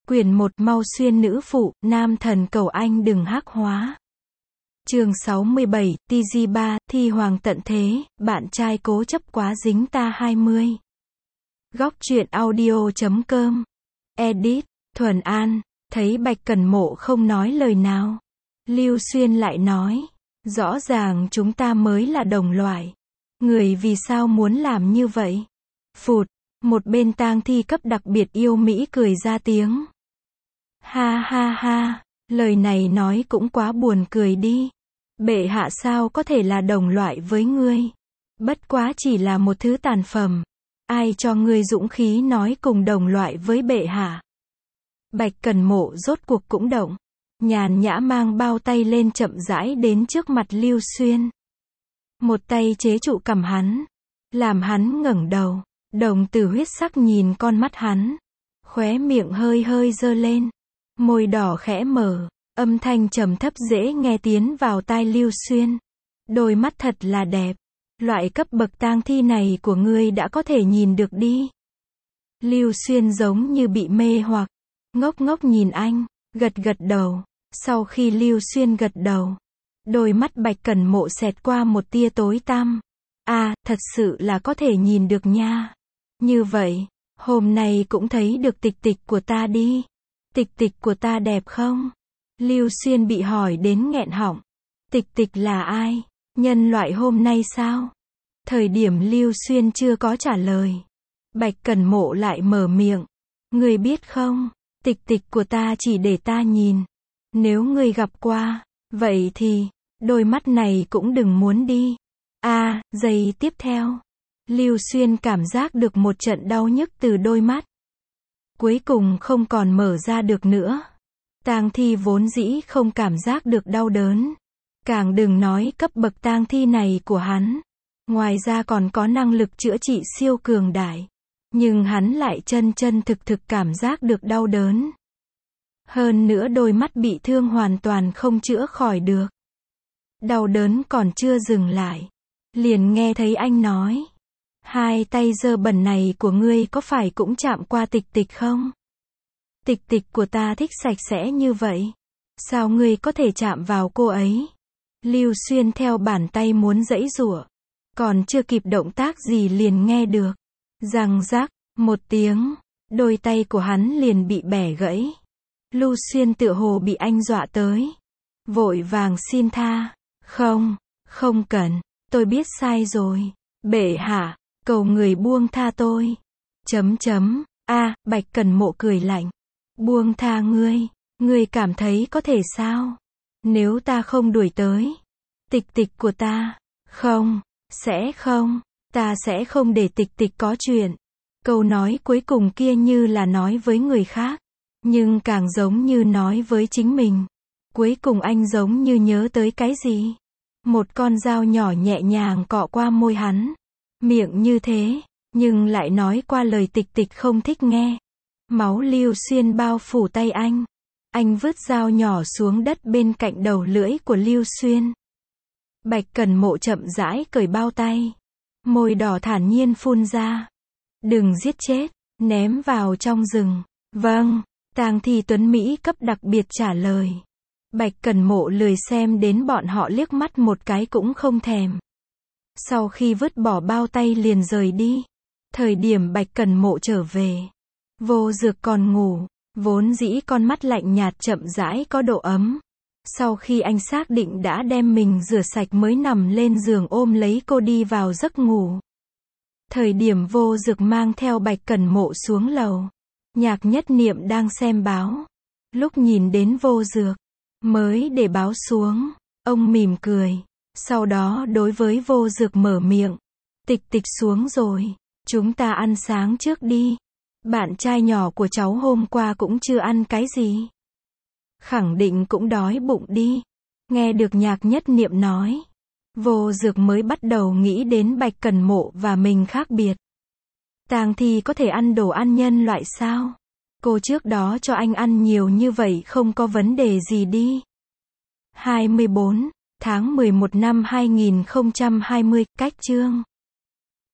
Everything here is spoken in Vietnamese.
Quyển 1 Mau xuyên nữ phụ, nam thần cầu anh đừng hắc hóa. Chương 67, TG3, thi hoàng tận thế, bạn trai cố chấp quá dính ta 20. Góc truyện audio.com. Edit, Thuần An, thấy Bạch Cẩn Mộ không nói lời nào. Lưu Xuyên lại nói, rõ ràng chúng ta mới là đồng loại. Người vì sao muốn làm như vậy? Phụt, một bên tang thi cấp đặc biệt yêu Mỹ cười ra tiếng. Ha ha ha, lời này nói cũng quá buồn cười đi. Bệ hạ sao có thể là đồng loại với ngươi? Bất quá chỉ là một thứ tàn phẩm. Ai cho ngươi dũng khí nói cùng đồng loại với bệ hạ? Bạch Cẩn Mộ rốt cuộc cũng động. Nhàn nhã mang bao tay lên chậm rãi đến trước mặt Lưu Xuyên. Một tay chế trụ cằm hắn. Làm hắn ngẩng đầu. Đồng tử huyết sắc nhìn con mắt hắn. Khóe miệng hơi hơi giơ lên. Môi đỏ khẽ mở. Âm thanh trầm thấp dễ nghe tiến vào tai Lưu Xuyên. Đôi mắt thật là đẹp. Loại cấp bậc tang thi này của ngươi đã có thể nhìn được đi. Lưu Xuyên giống như bị mê hoặc. Ngốc ngốc nhìn anh. Gật gật đầu. Sau khi Lưu Xuyên gật đầu. Đôi mắt Bạch Cẩn Mộ xẹt qua một tia tối tăm. À, thật sự là có thể nhìn được nha. Như vậy, hôm nay cũng thấy được tịch tịch của ta đi. Tịch tịch của ta đẹp không? Lưu Xuyên bị hỏi đến nghẹn họng. Tịch tịch là ai? Nhân loại hôm nay sao? Thời điểm Lưu Xuyên chưa có trả lời. Bạch Cẩn Mộ lại mở miệng. Ngươi biết không? Tịch tịch của ta chỉ để ta nhìn. Nếu ngươi gặp qua, vậy thì, đôi mắt này cũng đừng muốn đi. À, giây tiếp theo. Lưu Xuyên cảm giác được một trận đau nhức từ đôi mắt. Cuối cùng không còn mở ra được nữa. Tang thi vốn dĩ không cảm giác được đau đớn. Càng đừng nói cấp bậc tang thi này của hắn. Ngoài ra còn có năng lực chữa trị siêu cường đại. Nhưng hắn lại chân chân thực thực cảm giác được đau đớn. Hơn nữa đôi mắt bị thương hoàn toàn không chữa khỏi được. Đau đớn còn chưa dừng lại. Liền nghe thấy anh nói. Hai tay dơ bẩn này của ngươi có phải cũng chạm qua tịch tịch không? Tịch tịch của ta thích sạch sẽ như vậy. Sao ngươi có thể chạm vào cô ấy? Lưu Xuyên theo bàn tay muốn giãy giụa. Còn chưa kịp động tác gì liền nghe được. Răng rắc, một tiếng. Đôi tay của hắn liền bị bẻ gãy. Lưu Xuyên tựa hồ bị anh dọa tới. Vội vàng xin tha. Không cần. Tôi biết sai rồi. Bệ hạ, cầu người buông tha tôi. Bạch Cẩn Mộ cười lạnh. Buông tha ngươi. Ngươi cảm thấy có thể sao? Nếu ta không đuổi tới. Tịch tịch của ta. Ta sẽ không để tịch tịch có chuyện. Câu nói cuối cùng kia như là nói với người khác. Nhưng càng giống như nói với chính mình. Cuối cùng anh giống như nhớ tới cái gì? Một con dao nhỏ nhẹ nhàng cọ qua môi hắn. Miệng như thế, nhưng lại nói qua lời tịch tịch không thích nghe. Máu Lưu Xuyên bao phủ tay anh. Anh vứt dao nhỏ xuống đất bên cạnh đầu lưỡi của Lưu Xuyên. Bạch Cẩn Mộ chậm rãi cởi bao tay. Môi đỏ thản nhiên phun ra. Đừng giết chết, ném vào trong rừng. Vâng, tang thi tuấn Mỹ cấp đặc biệt trả lời. Bạch Cẩn Mộ lười xem đến bọn họ liếc mắt một cái cũng không thèm. Sau khi vứt bỏ bao tay liền rời đi. Thời điểm Bạch Cẩn Mộ trở về. Vô Dược còn ngủ. Vốn dĩ con mắt lạnh nhạt chậm rãi có độ ấm. Sau khi anh xác định đã đem mình rửa sạch mới nằm lên giường ôm lấy cô đi vào giấc ngủ. Thời điểm Vô Dược mang theo Bạch Cẩn Mộ xuống lầu. Nhạc Nhất Niệm đang xem báo. Lúc nhìn đến Vô Dược, mới để báo xuống. Ông mỉm cười. Sau đó đối với Vô Dược mở miệng. Tịch tịch xuống rồi. Chúng ta ăn sáng trước đi. Bạn trai nhỏ của cháu hôm qua cũng chưa ăn cái gì. Khẳng định cũng đói bụng đi. Nghe được Nhạc Nhất Niệm nói. Vô Dược mới bắt đầu nghĩ đến Bạch Cẩn Mộ và mình khác biệt. Tang thi có thể ăn đồ ăn nhân loại sao? Cô trước đó cho anh ăn nhiều như vậy không có vấn đề gì đi. 24 tháng 11 năm 2020, cách chương